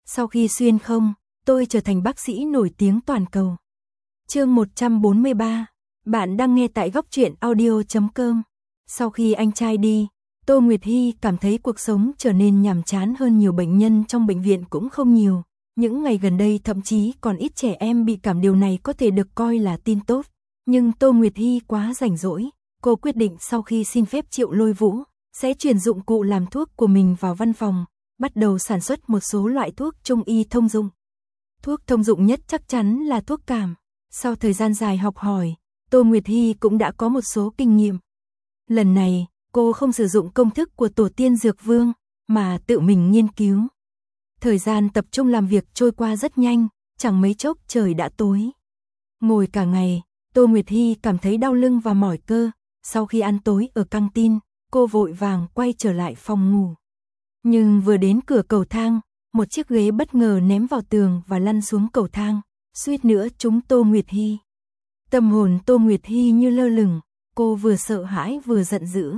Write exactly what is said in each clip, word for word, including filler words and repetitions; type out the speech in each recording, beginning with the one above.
Sau khi xuyên không, tôi trở thành bác sĩ nổi tiếng toàn cầu. Chương một trăm bốn mươi ba, bạn đang nghe tại góc truyện audio chấm com. Sau khi anh trai đi, Tô Nguyệt Hy cảm thấy cuộc sống trở nên nhàm chán hơn, nhiều bệnh nhân trong bệnh viện cũng không nhiều. Những ngày gần đây thậm chí còn ít trẻ em bị cảm, điều này có thể được coi là tin tốt. Nhưng Tô Nguyệt Hy quá rảnh rỗi, cô quyết định sau khi xin phép Triệu Lôi Vũ, sẽ chuyển dụng cụ làm thuốc của mình vào văn phòng, bắt đầu sản xuất một số loại thuốc trung y thông dụng. Thuốc thông dụng nhất chắc chắn là thuốc cảm. Sau thời gian dài học hỏi, Tô Nguyệt Hy cũng đã có một số kinh nghiệm. Lần này, cô không sử dụng công thức của tổ tiên Dược Vương, mà tự mình nghiên cứu. Thời gian tập trung làm việc trôi qua rất nhanh, chẳng mấy chốc trời đã tối. Ngồi cả ngày, Tô Nguyệt Hy cảm thấy đau lưng và mỏi cơ. Sau khi ăn tối ở căng tin, cô vội vàng quay trở lại phòng ngủ. Nhưng vừa đến cửa cầu thang, một chiếc ghế bất ngờ ném vào tường và lăn xuống cầu thang, suýt nữa trúng Tô Nguyệt Hy. Tâm hồn Tô Nguyệt Hy như lơ lửng, cô vừa sợ hãi vừa giận dữ.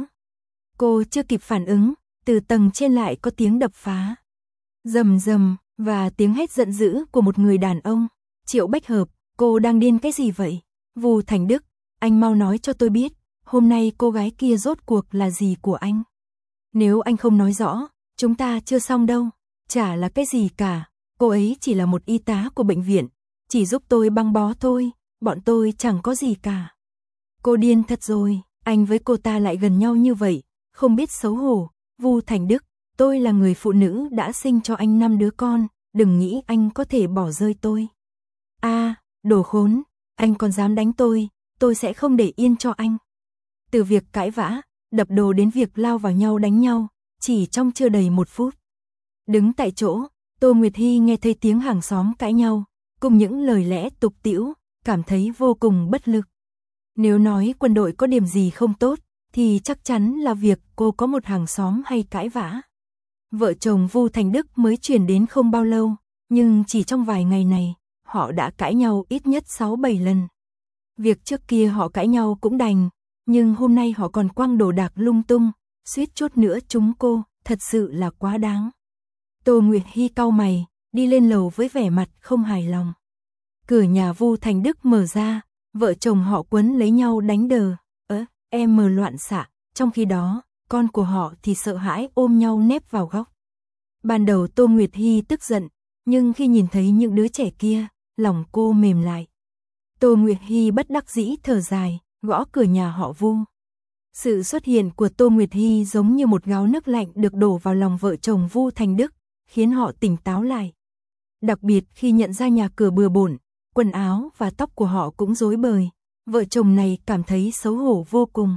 Cô chưa kịp phản ứng, từ tầng trên lại có tiếng đập phá. Rầm rầm, và tiếng hét giận dữ của một người đàn ông. Triệu Bách Hợp, cô đang điên cái gì vậy? Vu Thành Đức, anh mau nói cho tôi biết, hôm nay cô gái kia rốt cuộc là gì của anh? Nếu anh không nói rõ, chúng ta chưa xong đâu. Chả là cái gì cả, cô ấy chỉ là một y tá của bệnh viện, chỉ giúp tôi băng bó thôi, bọn tôi chẳng có gì cả. Cô điên thật rồi, anh với cô ta lại gần nhau như vậy, không biết xấu hổ. Vu Thành Đức, tôi là người phụ nữ đã sinh cho anh năm đứa con, đừng nghĩ anh có thể bỏ rơi tôi. A, à, đồ khốn, anh còn dám đánh tôi, tôi sẽ không để yên cho anh. Từ việc cãi vã, đập đồ đến việc lao vào nhau đánh nhau, chỉ trong chưa đầy một phút. Đứng tại chỗ, Tô Nguyệt Hy nghe thấy tiếng hàng xóm cãi nhau, cùng những lời lẽ tục tĩu, cảm thấy vô cùng bất lực. Nếu nói quân đội có điểm gì không tốt, thì chắc chắn là việc cô có một hàng xóm hay cãi vã. Vợ chồng Vu Thành Đức mới chuyển đến không bao lâu, nhưng chỉ trong vài ngày này, họ đã cãi nhau ít nhất sáu bảy lần. Việc trước kia họ cãi nhau cũng đành, nhưng hôm nay họ còn quăng đồ đạc lung tung, suýt chút nữa trúng cô, thật sự là quá đáng. Tô Nguyệt Hy cau mày, đi lên lầu với vẻ mặt không hài lòng. Cửa nhà Vu Thành Đức mở ra, vợ chồng họ quấn lấy nhau đánh đờ, ớ, em mờ loạn xạ, trong khi đó, con của họ thì sợ hãi ôm nhau nép vào góc. Ban đầu Tô Nguyệt Hy tức giận, nhưng khi nhìn thấy những đứa trẻ kia, lòng cô mềm lại. Tô Nguyệt Hy bất đắc dĩ thở dài, gõ cửa nhà họ Vu. Sự xuất hiện của Tô Nguyệt Hy giống như một gáo nước lạnh được đổ vào lòng vợ chồng Vu Thành Đức, khiến họ tỉnh táo lại. Đặc biệt khi nhận ra nhà cửa bừa bộn, quần áo và tóc của họ cũng rối bời, vợ chồng này cảm thấy xấu hổ vô cùng.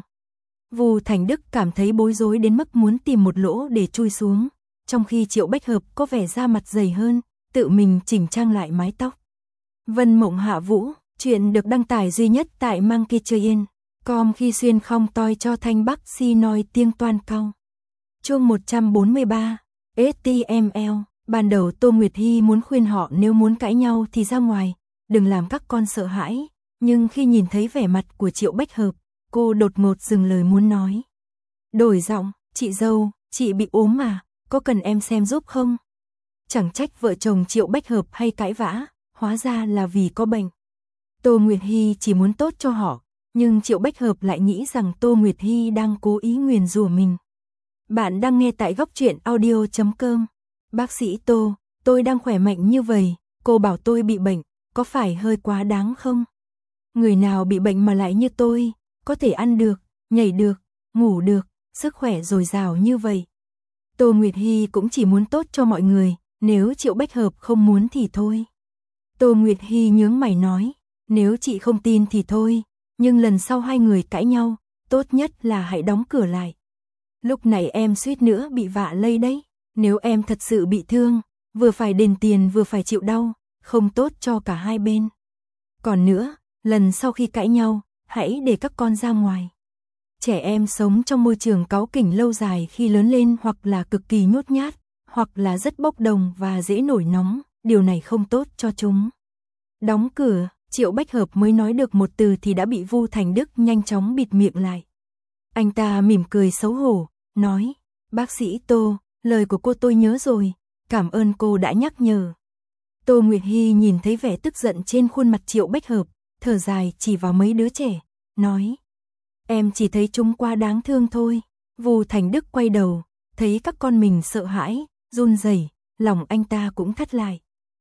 Vu Thành Đức cảm thấy bối rối đến mức muốn tìm một lỗ để chui xuống, trong khi Triệu Bách Hợp có vẻ da mặt dày hơn, tự mình chỉnh trang lại mái tóc. Vân Mộng Hạ Vũ, chuyện được đăng tải duy nhất tại Monkey Chơi chấm com khi xuyên không toi cho thanh bắc si nói tiếng toan cao. Chương một trăm bốn mươi ba, ét tê em lờ, ban đầu Tô Nguyệt Hy muốn khuyên họ nếu muốn cãi nhau thì ra ngoài, đừng làm các con sợ hãi, nhưng khi nhìn thấy vẻ mặt của Triệu Bách Hợp, cô đột ngột dừng lời muốn nói. Đổi giọng, chị dâu, chị bị ốm mà, có cần em xem giúp không? Chẳng trách vợ chồng Triệu Bách Hợp hay cãi vã, hóa ra là vì có bệnh. Tô Nguyệt Hy chỉ muốn tốt cho họ, nhưng Triệu Bách Hợp lại nghĩ rằng Tô Nguyệt Hy đang cố ý nguyền rủa mình. Bạn đang nghe tại góc truyện audio chấm com. Bác sĩ Tô, tôi đang khỏe mạnh như vậy, cô bảo tôi bị bệnh, có phải hơi quá đáng không? Người nào bị bệnh mà lại như tôi, có thể ăn được, nhảy được, ngủ được, sức khỏe dồi dào như vậy. Tô Nguyệt Hy cũng chỉ muốn tốt cho mọi người, nếu Triệu Bách Hợp không muốn thì thôi. Tô Nguyệt Hy nhướng mày nói, nếu chị không tin thì thôi, nhưng lần sau hai người cãi nhau, tốt nhất là hãy đóng cửa lại. Lúc này em suýt nữa bị vạ lây đấy, nếu em thật sự bị thương, vừa phải đền tiền vừa phải chịu đau, không tốt cho cả hai bên. Còn nữa, lần sau khi cãi nhau, hãy để các con ra ngoài. Trẻ em sống trong môi trường cáu kỉnh lâu dài khi lớn lên hoặc là cực kỳ nhút nhát, hoặc là rất bốc đồng và dễ nổi nóng, điều này không tốt cho chúng. Đóng cửa, Triệu Bách Hợp mới nói được một từ thì đã bị Vu Thành Đức nhanh chóng bịt miệng lại. Anh ta mỉm cười xấu hổ, nói, bác sĩ Tô, lời của cô tôi nhớ rồi, cảm ơn cô đã nhắc nhở. Tô Nguyệt Hy nhìn thấy vẻ tức giận trên khuôn mặt Triệu Bách Hợp, thở dài chỉ vào mấy đứa trẻ, nói. Em chỉ thấy chúng quá đáng thương thôi. Vu Thành Đức quay đầu, thấy các con mình sợ hãi, run rẩy, lòng anh ta cũng thắt lại.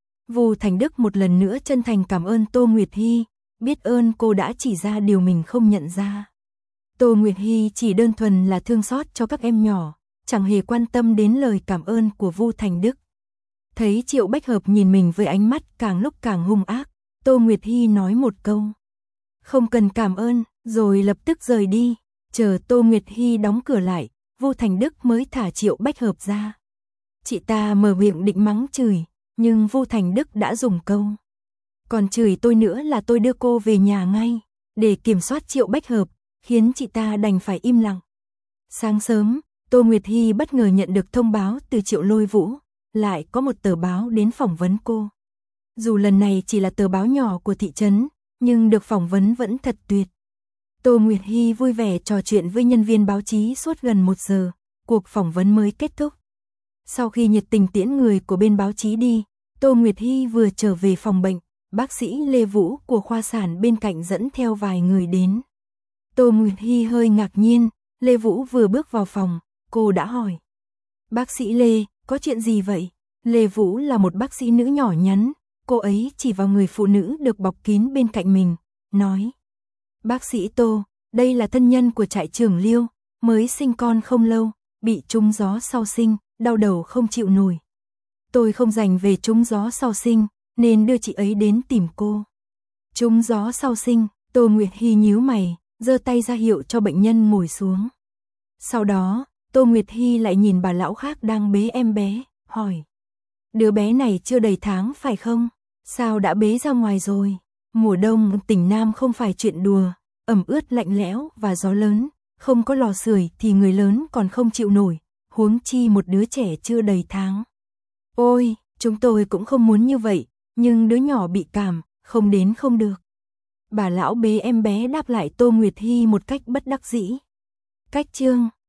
Vu Thành Đức một lần nữa chân thành cảm ơn Tô Nguyệt Hy, biết ơn cô đã chỉ ra điều mình không nhận ra. Tô Nguyệt Hy chỉ đơn thuần là thương xót cho các em nhỏ, chẳng hề quan tâm đến lời cảm ơn của Vu Thành Đức. Thấy Triệu Bách Hợp nhìn mình với ánh mắt càng lúc càng hung ác, Tô Nguyệt Hy nói một câu. Không cần cảm ơn, rồi lập tức rời đi. Chờ Tô Nguyệt Hy đóng cửa lại, Vu Thành Đức mới thả Triệu Bách Hợp ra. Chị ta mở miệng định mắng chửi, nhưng Vu Thành Đức đã dùng câu. Còn chửi tôi nữa là tôi đưa cô về nhà ngay, để kiểm soát Triệu Bách Hợp, khiến chị ta đành phải im lặng. Sáng sớm, Tô Nguyệt Hy bất ngờ nhận được thông báo từ Triệu Lôi Vũ, lại có một tờ báo đến phỏng vấn cô. Dù lần này chỉ là tờ báo nhỏ của thị trấn, nhưng được phỏng vấn vẫn thật tuyệt. Tô Nguyệt Hy vui vẻ trò chuyện với nhân viên báo chí suốt gần một giờ, cuộc phỏng vấn mới kết thúc. Sau khi nhiệt tình tiễn người của bên báo chí đi, Tô Nguyệt Hy vừa trở về phòng bệnh, bác sĩ Lê Vũ của khoa sản bên cạnh dẫn theo vài người đến. Tô Nguyệt Hy hơi ngạc nhiên, Lê Vũ vừa bước vào phòng, cô đã hỏi. Bác sĩ Lê, có chuyện gì vậy? Lê Vũ là một bác sĩ nữ nhỏ nhắn, cô ấy chỉ vào người phụ nữ được bọc kín bên cạnh mình, nói. Bác sĩ Tô, đây là thân nhân của trại trưởng Liêu, mới sinh con không lâu, bị trúng gió sau sinh, đau đầu không chịu nổi. Tôi không rảnh về trúng gió sau sinh, nên đưa chị ấy đến tìm cô. Trúng gió sau sinh, Tô Nguyệt Hy nhíu mày, giơ tay ra hiệu cho bệnh nhân ngồi xuống. Sau đó, Tô Nguyệt Hy lại nhìn bà lão khác đang bế em bé, hỏi. Đứa bé này chưa đầy tháng phải không? Sao đã bế ra ngoài rồi? Mùa đông tỉnh Nam không phải chuyện đùa, ẩm ướt lạnh lẽo và gió lớn, không có lò sưởi thì người lớn còn không chịu nổi, huống chi một đứa trẻ chưa đầy tháng. Ôi, chúng tôi cũng không muốn như vậy, nhưng đứa nhỏ bị cảm, không đến không được. Bà lão bế em bé đáp lại Tô Nguyệt Hy một cách bất đắc dĩ. Cách chương